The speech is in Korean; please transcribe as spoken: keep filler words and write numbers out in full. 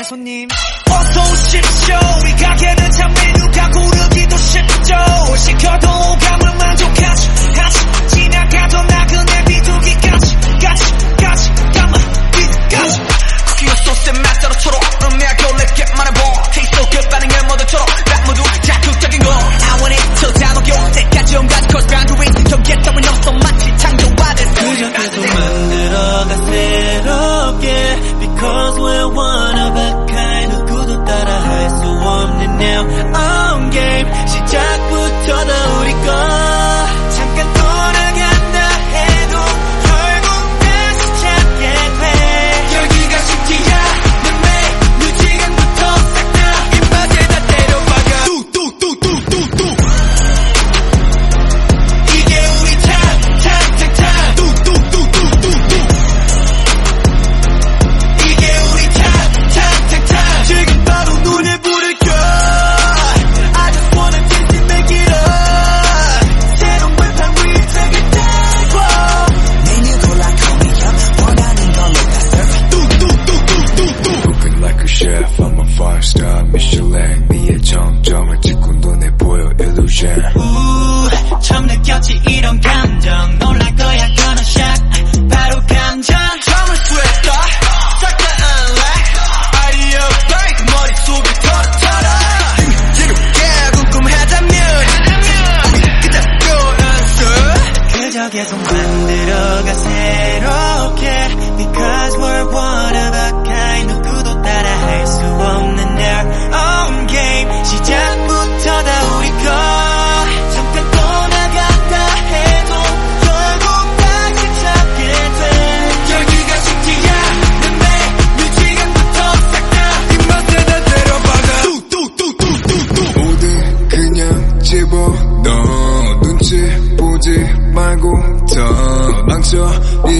네 손님 어서 오십시오. 이 가게는 참 메뉴가 고르기도 쉽죠. 시켜도 오감을 만족하지 하지 지나가던 나그네 비둘기까지 까지 까지 까마 비까지 쿠키와 소스의 맛으로 초록 음미하고 lep게 말해봐. Taste so good 반응을 모두처럼 딱 모두 자극적인 거 I want it till 다 녹여 때까지 온갖 cross boundaries 경계 따윈 없어 마치 창조화된 그저 계속 만들어가 새롭게 Because we're one of a kind 누구도 따라 할 수 없는 now on game 시작부터 다 우리 거 잠깐 돌아간다 해도 결국 다시 찾게 돼 여기가 시티야 내 메뉴 지금부터 싹 다 입맛에 다 때려박아 뚜뚜뚜뚜뚜뚜 이게 우리 탑탑탑탑 뚜뚜뚜뚜뚜뚜 이게 우리 탑탑탑탑 지금 바로 눈에 불을 켜 I just wanna taste it make it up 새로운 발판 위에 색을 떼고 메뉴 골라 call me up 원하는 걸로 다 serve 뚜뚜뚜뚜뚜뚜 Cooking like a chef, I'm a five star Michelin 네의 정점을 찍고 눈에 보여 illusion 우 처음 느꼈지 이런 감정 놀랄 거야 gonna shock 바로 감정 잠을 쇠했다 싹 다 unlock 아이디어 바이크 머릿속을 털어털어 지금 궁금하다면 우리 그잡고 answer 그저 계속 만들어가 새롭게 Because we're one of a kind 누구도 따라 할 수 없는 their own game 시작부터 다 우리 거 잠깐 떠나갔다 해도 결국 다시 찾게 돼 여기가 시티야 내 메뉴 지금부터 싹 다 입맛에 다 때려박아 뚜뚜뚜뚜뚜뚜 뭐든 그냥 집어넣어 눈치 보지 말고 더 망쳐